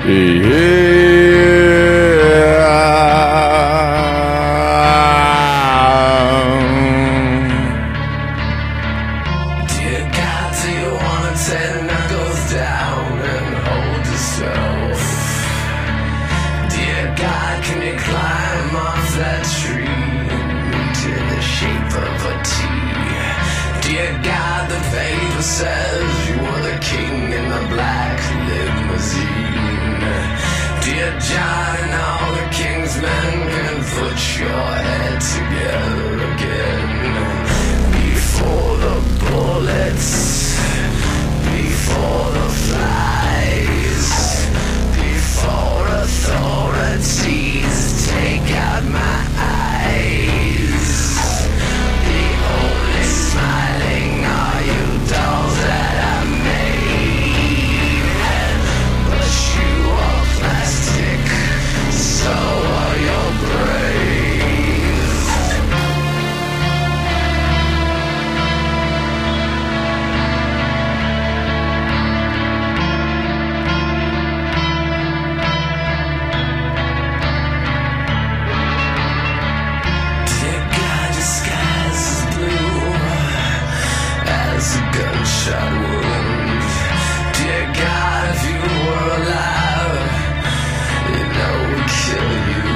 God, do you wanna ten knuckles down and hold yourself? Dear God, can you climb off that tree into the shape of a T? Dear God, the paper says you are the king in the black limousine. Dear John and all the king's men can put your head together again. Before the bullets, before the flies, before authorities take out my eyes. The only smiling are you dolls that I made. But you are plastic, so are your brains. Dear God, your skies is blue as a gunshot wound. Dear God, if you were alive, you know we'd kill you.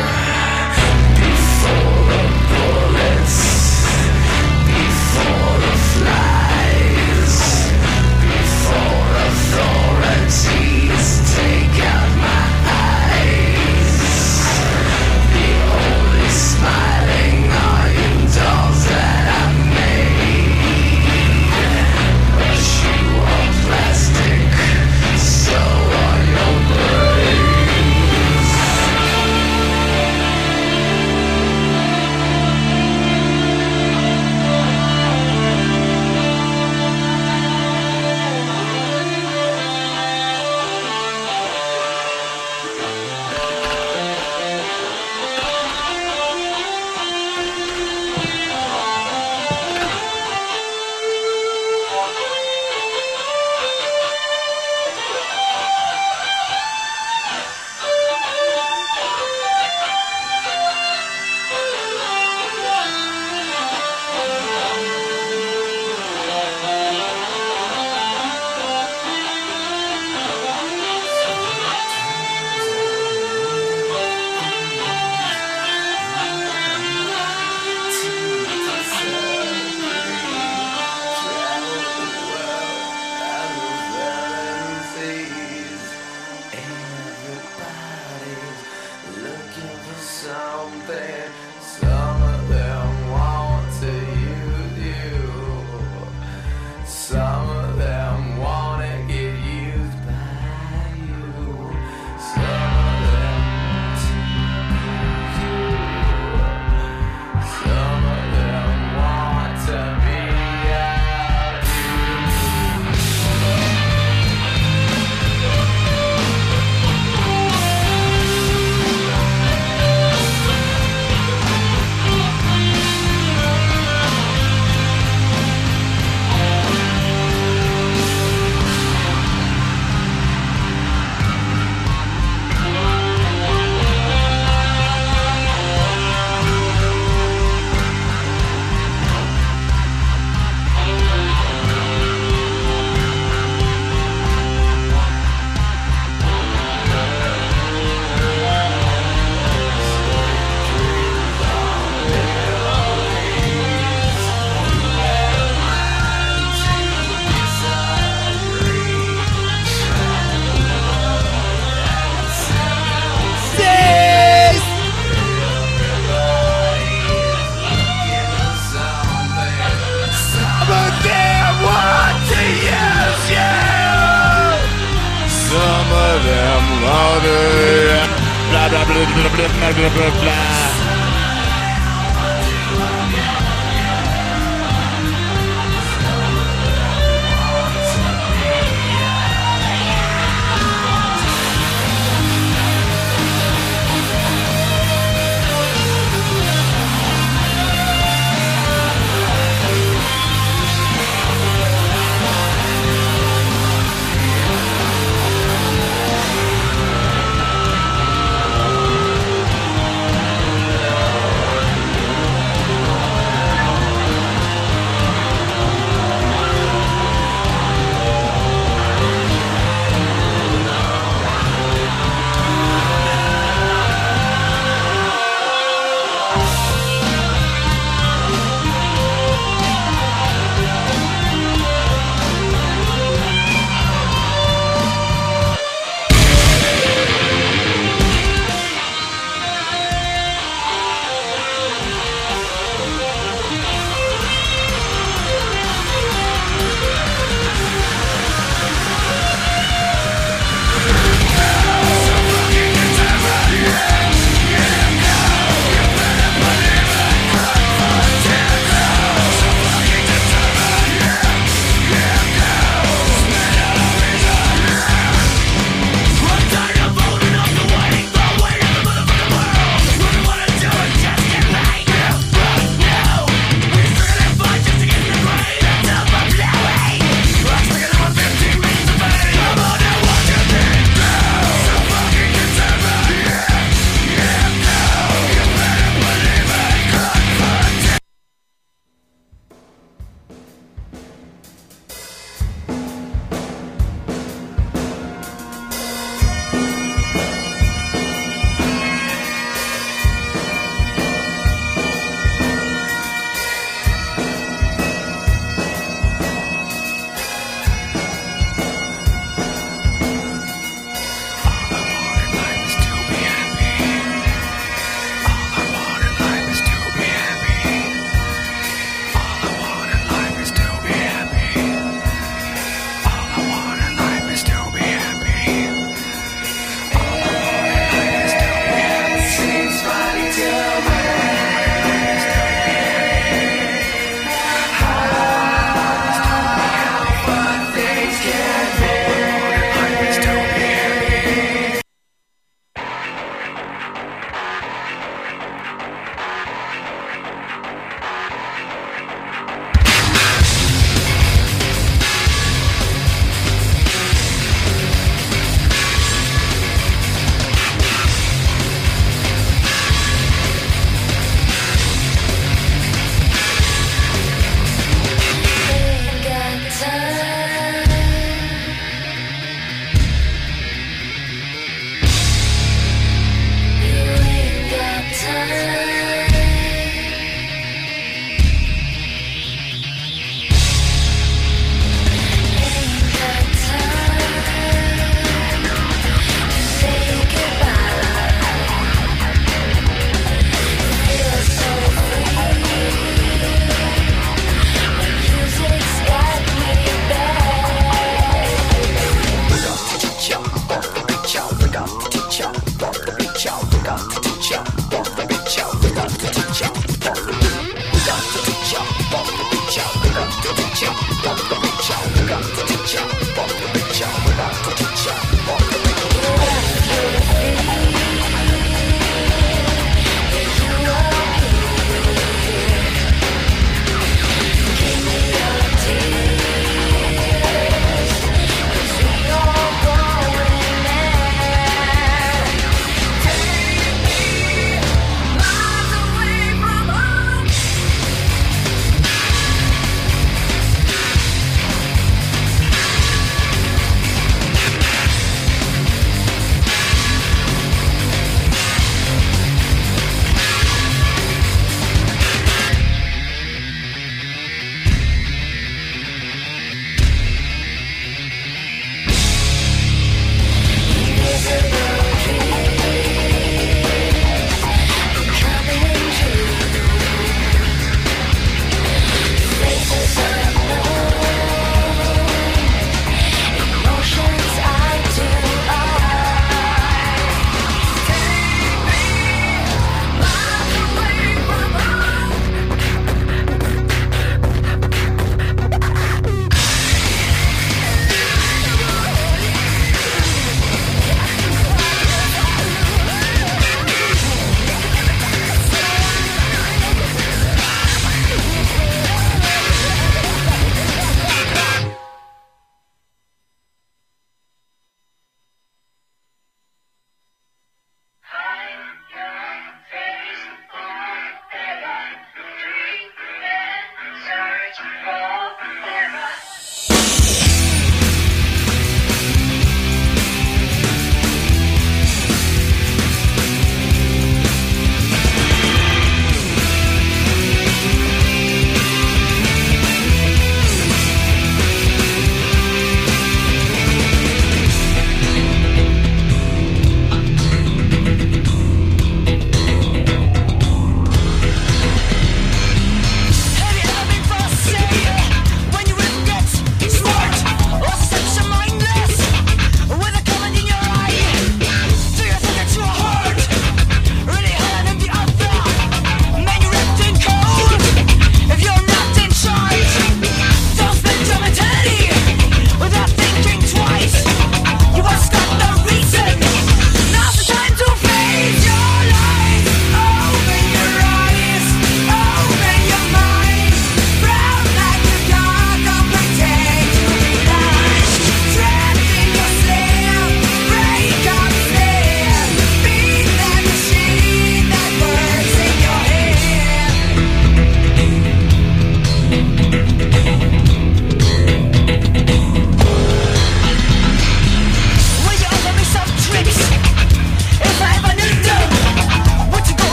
Before the bullets, before the flies, before authorities take out my eyes. The only smiling are you dolls that I made. But you are plastic, so are your brains. Everybody's looking for something. Some of them want to use you. Some of them want to get used by you. Some of them want to use you. Some of them want to be out you. Some of them want to blah blah blah blah blah blah blah blah blah.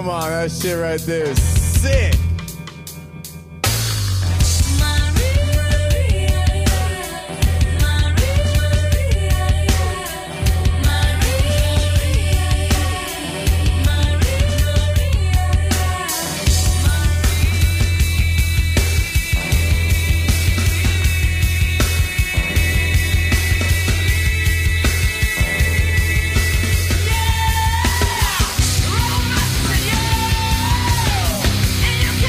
Come on, that shit right there is sick. And you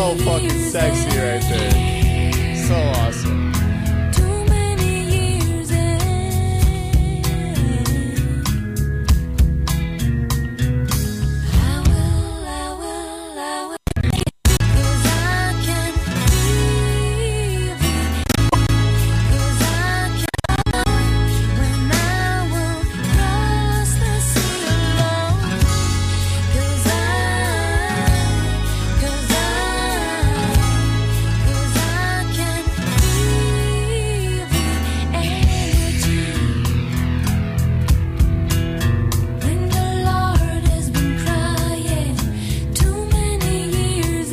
so fucking sexy right there. So awesome. Too many years I will 'cause I can feel it 'cause I can when I will cross the sea alone 'cause I can feel the energy when the Lord has been crying too many years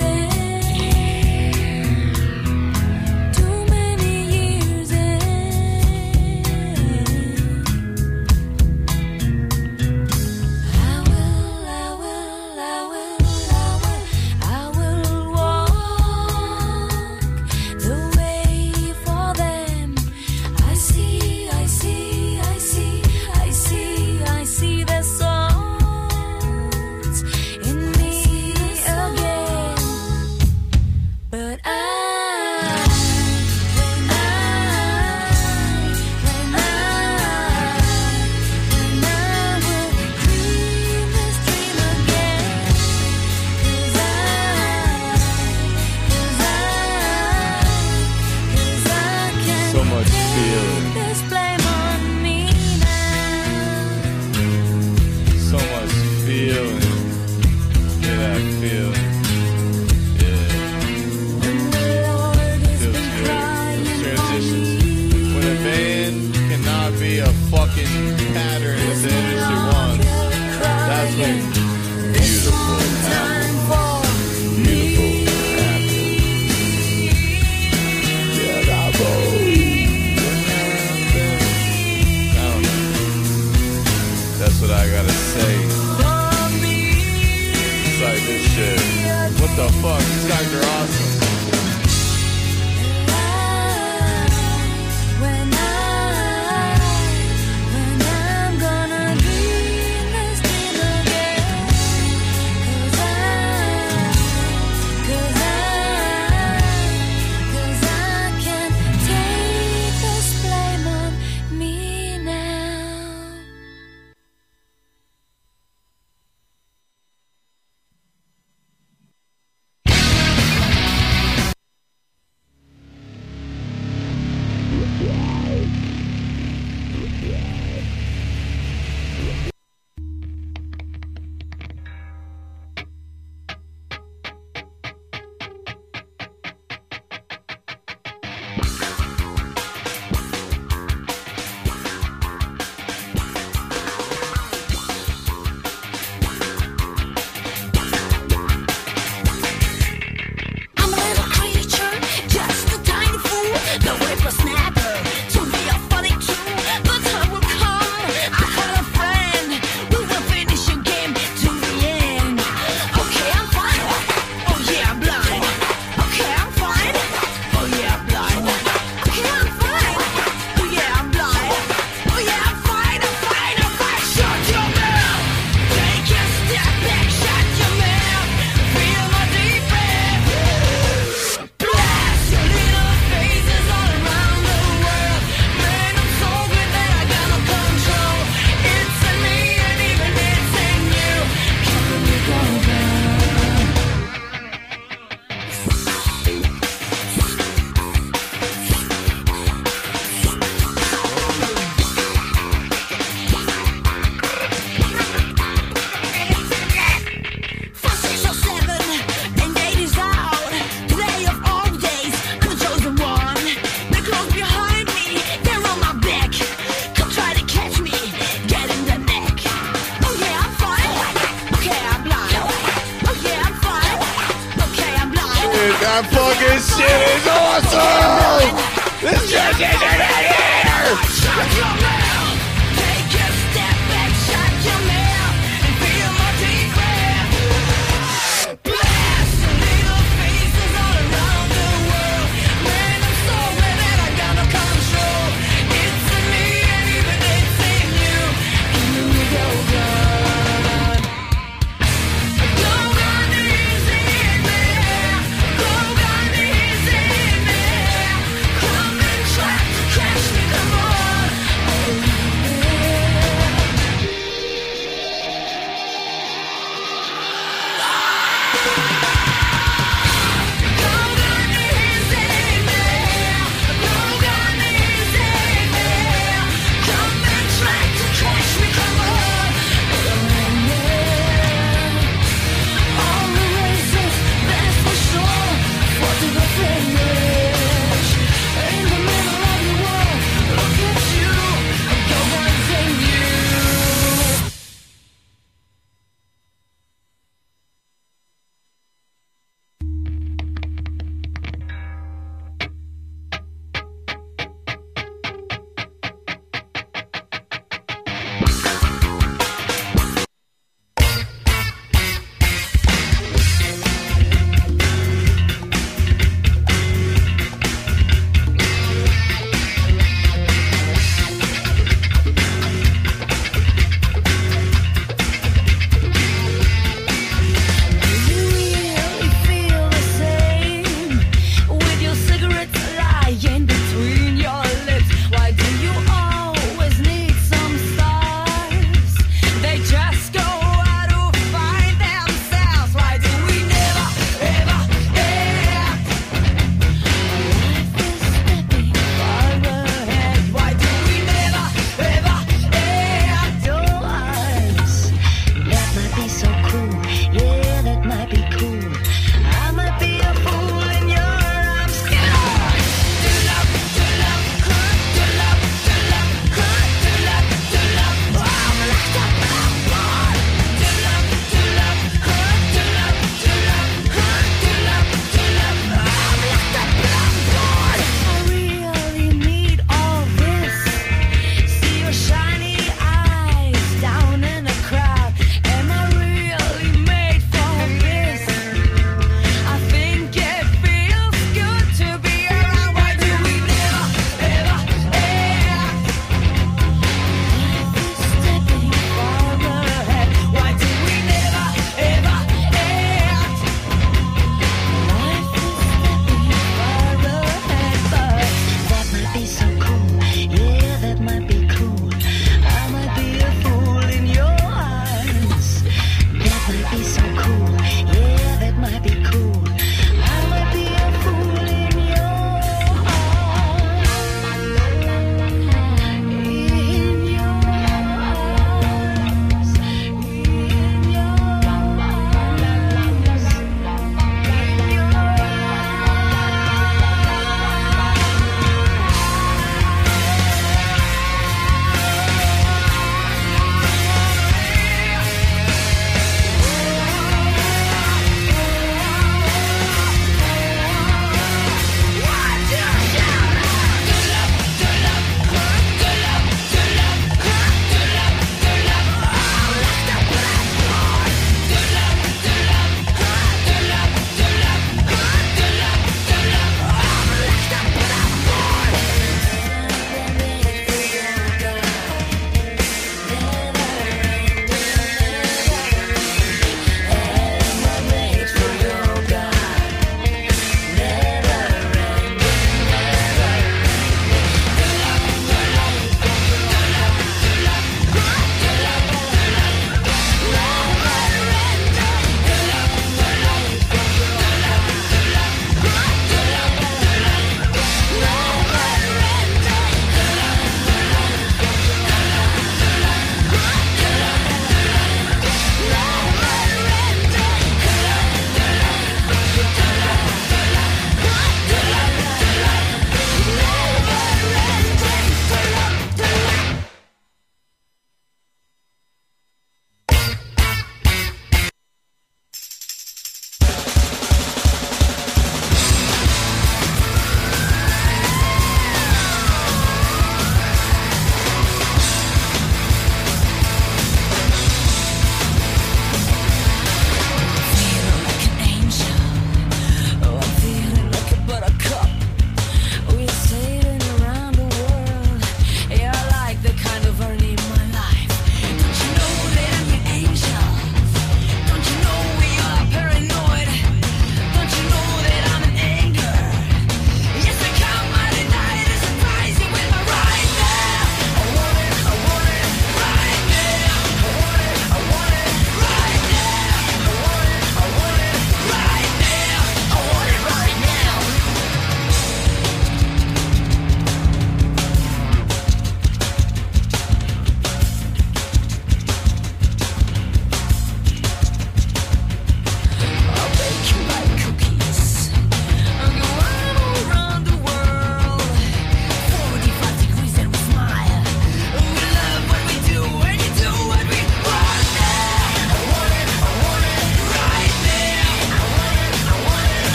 too many years I will walk the way for them. I see their souls in me again. But when I will dream this dream again. 'Cause I can So much feeling. take this blame on me now. So much feeling. Hear that feeling. Yeah. When the Lord has Feels been good. crying Transitions. on me. When a band cannot be a fucking pattern that the industry wants, that's when beautiful happens. Time for Beautiful happens. Yeah, bravo. I don't know. That's what I gotta say. It's like this shit. What the fuck? These guys are awesome. when I'm gonna dream this dream again. 'Cause I can take this blame on me now. I'm a little creature, just a tiny fool, the whippersnapper, to be a funny too. The time will come, I had a friend, we will finish your game to the end. Okay, I'm fine. Oh yeah, I'm blind. Okay, I'm fine. Oh yeah, I'm blind. Okay, I'm fine. Oh yeah, I'm blind. Oh yeah, I'm fine. Shut your mouth. Take a step back. Shut your mouth. Feel my deep breath. Blast your little faces all around the world. Man, I'm so good that I got no control. It's in me and even it's in you. Can we go For 6 or 7, and 8 is out. Today of all days, I'm the chosen one. They're close behind me, they're on my back. Come try to catch me, get in the neck. Oh yeah, I'm fine. Okay, I'm blind. Oh yeah, I'm fine. Okay, I'm blind. Dude, that fucking shit is awesome! This shit is in here! Shut your mouth. Take a step back, shut your mouth, and feel my deep breath. Blast your little faces all around the world. Man, I'm so glad that I got no control. It's in me and even it's in you. And then we go good. Go on easy, man. Go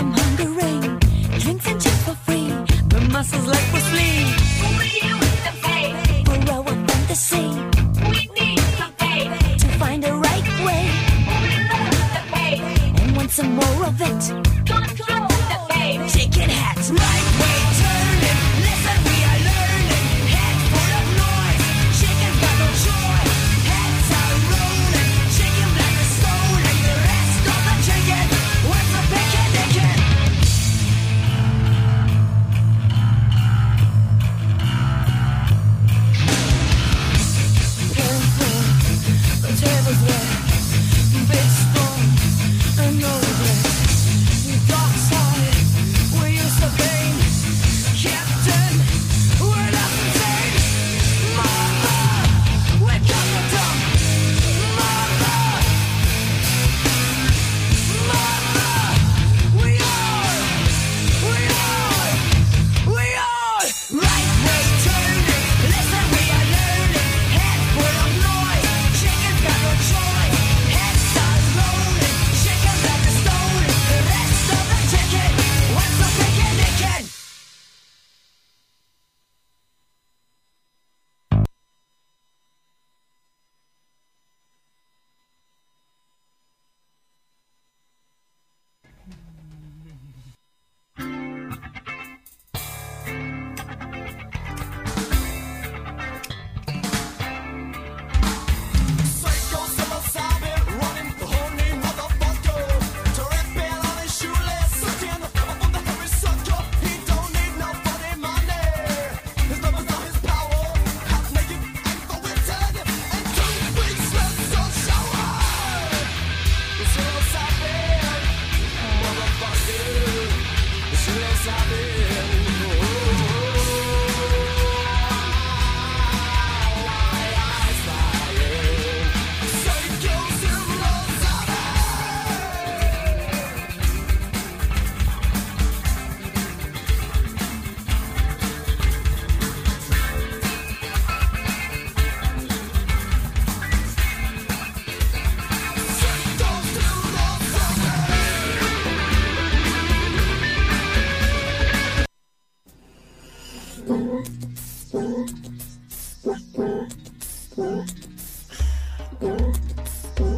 I'm hungering. Drinks and chips for free. My muscles like Bruce Lee. We need to pay for our fantasy. We need to pay to find the right way. We love the pay and want some more of it. Control the pay. Chicken hats, right way turning. Listen, we are learning. Head full of noise. Chicken got no choice. Heads are rolling. Chicken black is stolen. The rest of the chicken wants a picnic. The table's wet, big spoon, and no regret. Dark side, we used to be. Captain, we're not insane. Mama, we got the dumb. Mama, we are right way turning. Listen, we are learning. Head full of noise. Chicken's got no choice. Heads are rolling. Chicken like a stone. The rest of the chicken wants a picnic. Psycho psilocybe, running the horny motherfucker. Turret bell on his shoelace, sucking the fuck from the hairy sucker. He don't need no funny money. His love is not his power. Half naked and for witted, and 2 weeks left so shower. The psilocybe, motherfucker. The psilocybe. Psycho psilocybe.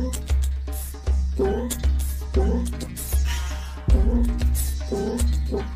Psycho